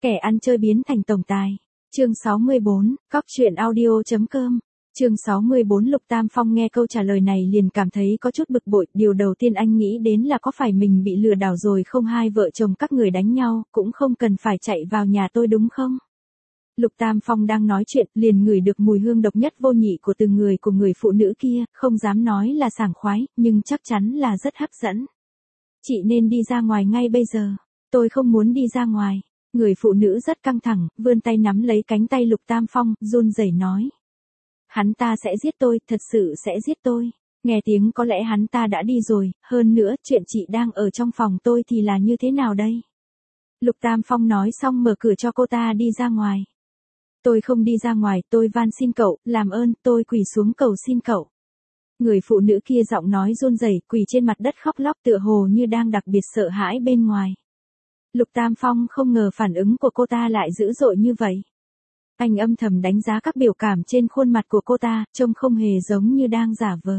Kẻ ăn chơi biến thành tổng tài. Chương 64, Cóc truyện audio.com. Chương 64 Lục Tam Phong nghe câu trả lời này liền cảm thấy có chút bực bội, điều đầu tiên anh nghĩ đến là có phải mình bị lừa đảo rồi không, hai vợ chồng các người đánh nhau, cũng không cần phải chạy vào nhà tôi đúng không? Lục Tam Phong đang nói chuyện, liền ngửi được mùi hương độc nhất vô nhị của từng người của người phụ nữ kia, không dám nói là sảng khoái, nhưng chắc chắn là rất hấp dẫn. Chị nên đi ra ngoài ngay bây giờ. Tôi không muốn đi ra ngoài. Người phụ nữ rất căng thẳng, vươn tay nắm lấy cánh tay Lục Tam Phong, run rẩy nói. Hắn ta sẽ giết tôi, thật sự sẽ giết tôi. Nghe tiếng có lẽ hắn ta đã đi rồi, hơn nữa chuyện chị đang ở trong phòng tôi thì là như thế nào đây? Lục Tam Phong nói xong mở cửa cho cô ta đi ra ngoài. Tôi không đi ra ngoài, tôi van xin cậu, làm ơn, tôi quỳ xuống cầu xin cậu. Người phụ nữ kia giọng nói run rẩy, quỳ trên mặt đất khóc lóc tựa hồ như đang đặc biệt sợ hãi bên ngoài. Lục Tam Phong không ngờ phản ứng của cô ta lại dữ dội như vậy. Anh âm thầm đánh giá các biểu cảm trên khuôn mặt của cô ta, trông không hề giống như đang giả vờ.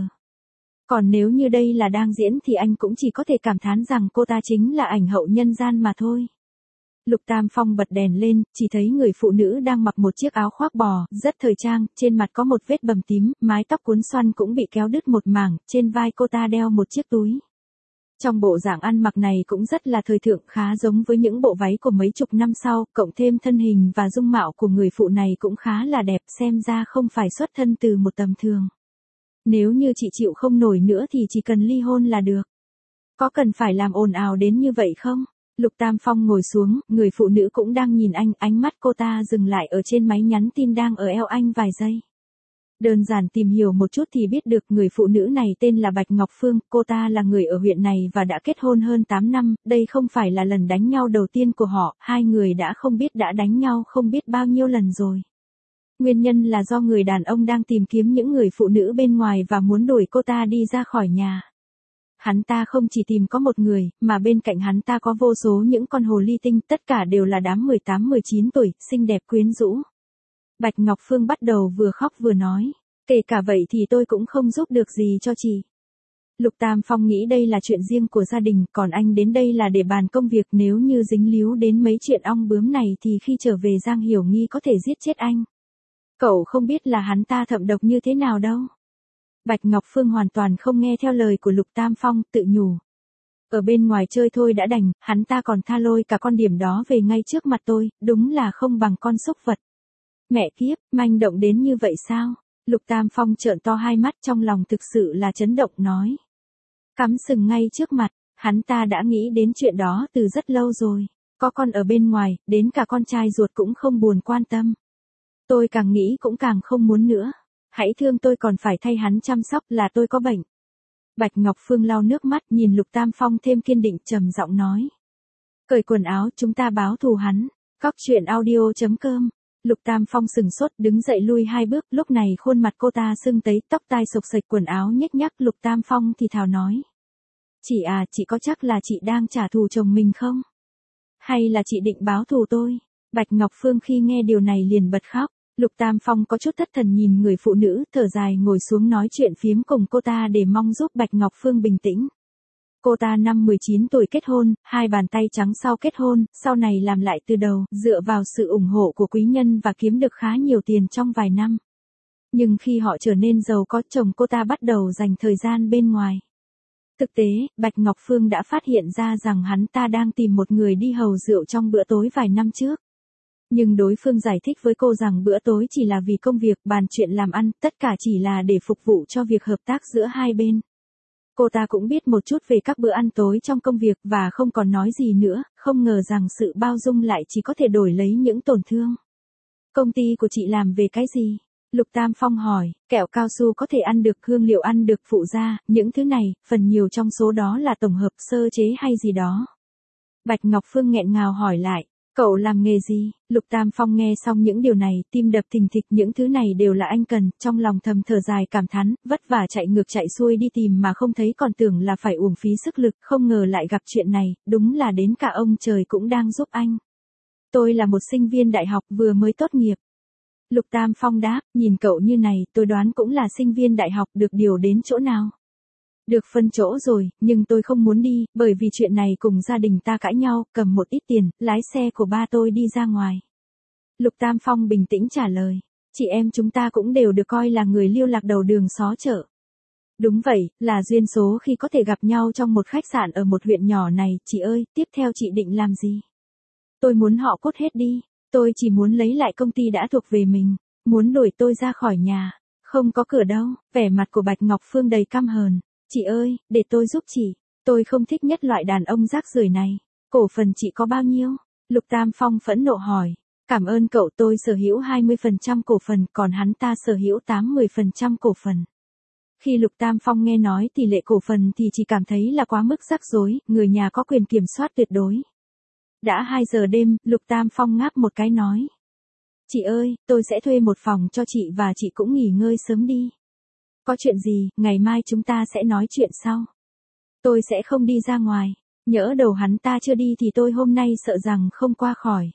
Còn nếu như đây là đang diễn thì anh cũng chỉ có thể cảm thán rằng cô ta chính là ảnh hậu nhân gian mà thôi. Lục Tam Phong bật đèn lên, chỉ thấy người phụ nữ đang mặc một chiếc áo khoác bò, rất thời trang, trên mặt có một vết bầm tím, mái tóc cuốn xoăn cũng bị kéo đứt một mảng, trên vai cô ta đeo một chiếc túi. Trong bộ dạng ăn mặc này cũng rất là thời thượng, khá giống với những bộ váy của mấy chục năm sau, cộng thêm thân hình và dung mạo của người phụ này cũng khá là đẹp, xem ra không phải xuất thân từ một tầm thường. Nếu như chị chịu không nổi nữa thì chỉ cần ly hôn là được. Có cần phải làm ồn ào đến như vậy không? Lục Tam Phong ngồi xuống, người phụ nữ cũng đang nhìn anh, ánh mắt cô ta dừng lại ở trên máy nhắn tin đang ở eo anh vài giây. Đơn giản tìm hiểu một chút thì biết được người phụ nữ này tên là Bạch Ngọc Phương, cô ta là người ở huyện này và đã kết hôn hơn 8 năm, đây không phải là lần đánh nhau đầu tiên của họ, hai người đã không biết đã đánh nhau không biết bao nhiêu lần rồi. Nguyên nhân là do người đàn ông đang tìm kiếm những người phụ nữ bên ngoài và muốn đuổi cô ta đi ra khỏi nhà. Hắn ta không chỉ tìm có một người, mà bên cạnh hắn ta có vô số những con hồ ly tinh, tất cả đều là đám 18-19 tuổi, xinh đẹp quyến rũ. Bạch Ngọc Phương bắt đầu vừa khóc vừa nói, kể cả vậy thì tôi cũng không giúp được gì cho chị. Lục Tam Phong nghĩ đây là chuyện riêng của gia đình, còn anh đến đây là để bàn công việc, nếu như dính líu đến mấy chuyện ong bướm này thì khi trở về Giang Hiểu Nghi có thể giết chết anh. Cậu không biết là hắn ta thậm độc như thế nào đâu. Bạch Ngọc Phương hoàn toàn không nghe theo lời của Lục Tam Phong, tự nhủ. Ở bên ngoài chơi thôi đã đành, hắn ta còn tha lôi cả con điểm đó về ngay trước mặt tôi, đúng là không bằng con súc vật. Mẹ kiếp, manh động đến như vậy sao? Lục Tam Phong trợn to hai mắt, trong lòng thực sự là chấn động, nói. Cắm sừng ngay trước mặt, hắn ta đã nghĩ đến chuyện đó từ rất lâu rồi. Có con ở bên ngoài, đến cả con trai ruột cũng không buồn quan tâm. Tôi càng nghĩ cũng càng không muốn nữa. Hãy thương tôi còn phải thay hắn chăm sóc, là tôi có bệnh. Bạch Ngọc Phương lau nước mắt, nhìn Lục Tam Phong thêm kiên định, trầm giọng nói. Cởi quần áo, chúng ta báo thù hắn. Cóc truyện audio.com. Lục Tam Phong sừng sốt, đứng dậy lui hai bước, lúc này khuôn mặt cô ta sưng tấy, tóc tai xộc xệch, quần áo nhếch nhác. Lục Tam Phong thì thào nói. Chị à, chị có chắc là chị đang trả thù chồng mình không? Hay là chị định báo thù tôi? Bạch Ngọc Phương khi nghe điều này liền bật khóc. Lục Tam Phong có chút thất thần nhìn người phụ nữ, thở dài ngồi xuống nói chuyện phiếm cùng cô ta để mong giúp Bạch Ngọc Phương bình tĩnh. Cô ta năm 19 tuổi kết hôn, hai bàn tay trắng sau kết hôn, sau này làm lại từ đầu, dựa vào sự ủng hộ của quý nhân và kiếm được khá nhiều tiền trong vài năm. Nhưng khi họ trở nên giàu có, chồng cô ta bắt đầu dành thời gian bên ngoài. Thực tế, Bạch Ngọc Phương đã phát hiện ra rằng hắn ta đang tìm một người đi hầu rượu trong bữa tối vài năm trước. Nhưng đối phương giải thích với cô rằng bữa tối chỉ là vì công việc, bàn chuyện làm ăn, tất cả chỉ là để phục vụ cho việc hợp tác giữa hai bên. Cô ta cũng biết một chút về các bữa ăn tối trong công việc và không còn nói gì nữa, không ngờ rằng sự bao dung lại chỉ có thể đổi lấy những tổn thương. Công ty của chị làm về cái gì? Lục Tam Phong hỏi, kẹo cao su có thể ăn được, hương liệu ăn được, phụ gia, những thứ này, phần nhiều trong số đó là tổng hợp sơ chế hay gì đó. Bạch Ngọc Phương nghẹn ngào hỏi lại. Cậu làm nghề gì? Lục Tam Phong nghe xong những điều này, tim đập thình thịch, những thứ này đều là anh cần, trong lòng thầm thở dài cảm thán, vất vả chạy ngược chạy xuôi đi tìm mà không thấy, còn tưởng là phải uổng phí sức lực, không ngờ lại gặp chuyện này, đúng là đến cả ông trời cũng đang giúp anh. Tôi là một sinh viên đại học vừa mới tốt nghiệp. Lục Tam Phong đáp, nhìn cậu như này, tôi đoán cũng là sinh viên đại học, được điều đến chỗ nào? Được phân chỗ rồi, nhưng tôi không muốn đi, bởi vì chuyện này cùng gia đình ta cãi nhau, cầm một ít tiền, lái xe của ba tôi đi ra ngoài. Lục Tam Phong bình tĩnh trả lời. Chị em chúng ta cũng đều được coi là người lưu lạc đầu đường xó chợ. Đúng vậy, là duyên số khi có thể gặp nhau trong một khách sạn ở một huyện nhỏ này, chị ơi, tiếp theo chị định làm gì? Tôi muốn họ cút hết đi, tôi chỉ muốn lấy lại công ty đã thuộc về mình, muốn đuổi tôi ra khỏi nhà, không có cửa đâu, vẻ mặt của Bạch Ngọc Phương đầy căm hờn. Chị ơi, để tôi giúp chị, tôi không thích nhất loại đàn ông rác rưởi này, cổ phần chị có bao nhiêu? Lục Tam Phong phẫn nộ hỏi. Cảm ơn cậu, tôi sở hữu 20% cổ phần, còn hắn ta sở hữu 80% cổ phần. Khi Lục Tam Phong nghe nói tỷ lệ cổ phần thì chỉ cảm thấy là quá mức rắc rối, người nhà có quyền kiểm soát tuyệt đối. Đã 2 giờ đêm, Lục Tam Phong ngáp một cái nói. Chị ơi, tôi sẽ thuê một phòng cho chị và chị cũng nghỉ ngơi sớm đi. Có chuyện gì, ngày mai chúng ta sẽ nói chuyện sau. Tôi sẽ không đi ra ngoài, nhỡ đầu hắn ta chưa đi thì tôi hôm nay sợ rằng không qua khỏi.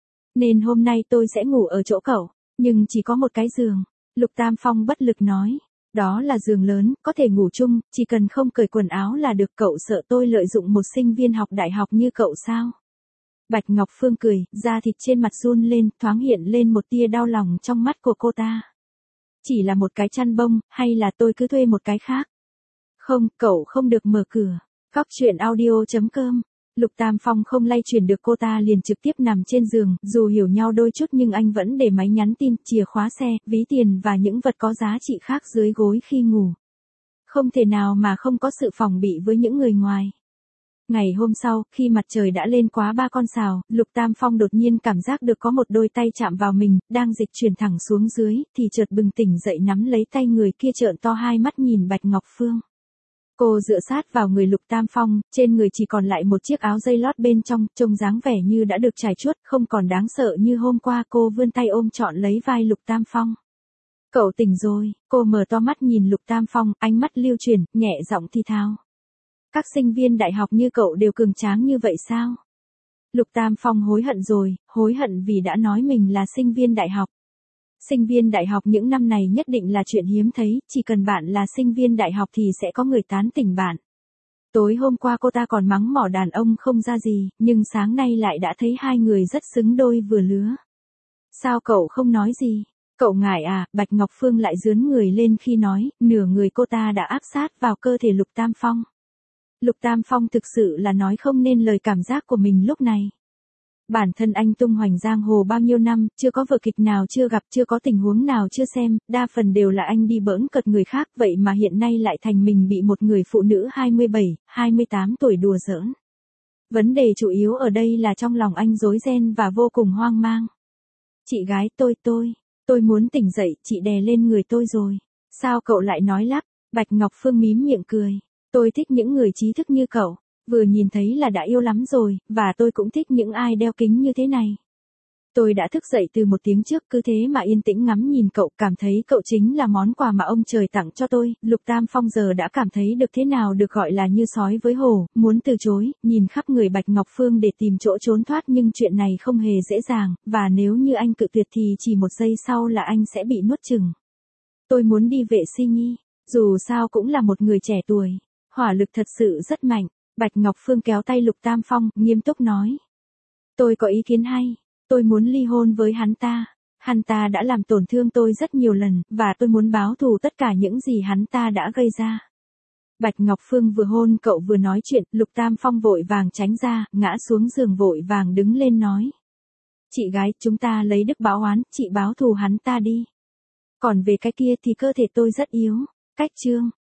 Nên hôm nay tôi sẽ ngủ ở chỗ cậu, nhưng chỉ có một cái giường. Lục Tam Phong bất lực nói. Đó là giường lớn, có thể ngủ chung, chỉ cần không cởi quần áo là được. Cậu sợ tôi lợi dụng một sinh viên học đại học như cậu sao? Bạch Ngọc Phương cười, da thịt trên mặt run lên, thoáng hiện lên một tia đau lòng trong mắt của cô ta. Chỉ là một cái chăn bông, hay là tôi cứ thuê một cái khác? Không, cậu không được mở cửa. Góc truyện audio.com. Lục Tam Phong không lay chuyển được cô ta liền trực tiếp nằm trên giường, dù hiểu nhau đôi chút nhưng anh vẫn để máy nhắn tin, chìa khóa xe, ví tiền và những vật có giá trị khác dưới gối khi ngủ. Không thể nào mà không có sự phòng bị với những người ngoài. Ngày hôm sau, khi mặt trời đã lên quá 3 con sào, Lục Tam Phong đột nhiên cảm giác được có một đôi tay chạm vào mình, đang dịch chuyển thẳng xuống dưới, thì chợt bừng tỉnh dậy nắm lấy tay người kia trợn to hai mắt nhìn Bạch Ngọc Phương. Cô dựa sát vào người Lục Tam Phong, trên người chỉ còn lại một chiếc áo dây lót bên trong, trông dáng vẻ như đã được trải chuốt, không còn đáng sợ như hôm qua. Cô vươn tay ôm trọn lấy vai Lục Tam Phong. Cậu tỉnh rồi, cô mở to mắt nhìn Lục Tam Phong, ánh mắt lưu chuyển, nhẹ giọng thì thào. Các sinh viên đại học như cậu đều cường tráng như vậy sao? Lục Tam Phong hối hận rồi, hối hận vì đã nói mình là sinh viên đại học. Sinh viên đại học những năm này nhất định là chuyện hiếm thấy, chỉ cần bạn là sinh viên đại học thì sẽ có người tán tỉnh bạn. Tối hôm qua cô ta còn mắng mỏ đàn ông không ra gì, nhưng sáng nay lại đã thấy hai người rất xứng đôi vừa lứa. Sao cậu không nói gì? Cậu ngại à? Bạch Ngọc Phương lại dướn người lên khi nói, nửa người cô ta đã áp sát vào cơ thể Lục Tam Phong. Lục Tam Phong thực sự là nói không nên lời cảm giác của mình lúc này. Bản thân anh tung hoành giang hồ bao nhiêu năm, chưa có vở kịch nào chưa gặp, chưa có tình huống nào chưa xem, đa phần đều là anh đi bỡn cợt người khác, vậy mà hiện nay lại thành mình bị một người phụ nữ 27, 28 tuổi đùa giỡn. Vấn đề chủ yếu ở đây là trong lòng anh rối ren và vô cùng hoang mang. Chị gái tôi muốn tỉnh dậy, chị đè lên người tôi rồi. Sao cậu lại nói lắp? Bạch Ngọc Phương mím miệng cười. Tôi thích những người trí thức như cậu. Vừa nhìn thấy là đã yêu lắm rồi, và tôi cũng thích những ai đeo kính như thế này. Tôi đã thức dậy từ 1 tiếng trước, cứ thế mà yên tĩnh ngắm nhìn cậu, cảm thấy cậu chính là món quà mà ông trời tặng cho tôi. Lục Tam Phong giờ đã cảm thấy được thế nào được gọi là như sói với hổ, muốn từ chối, nhìn khắp người Bạch Ngọc Phương để tìm chỗ trốn thoát, nhưng chuyện này không hề dễ dàng, và nếu như anh cự tuyệt thì chỉ 1 giây sau là anh sẽ bị nuốt chửng. Tôi muốn đi vệ sinh nhi, dù sao cũng là một người trẻ tuổi, hỏa lực thật sự rất mạnh. Bạch Ngọc Phương kéo tay Lục Tam Phong, nghiêm túc nói. Tôi có ý kiến hay, tôi muốn ly hôn với hắn ta. Hắn ta đã làm tổn thương tôi rất nhiều lần, và tôi muốn báo thù tất cả những gì hắn ta đã gây ra. Bạch Ngọc Phương vừa hôn cậu vừa nói chuyện, Lục Tam Phong vội vàng tránh ra, ngã xuống giường vội vàng đứng lên nói. Chị gái, chúng ta lấy đức báo oán, chị báo thù hắn ta đi. Còn về cái kia thì cơ thể tôi rất yếu. Cách chương.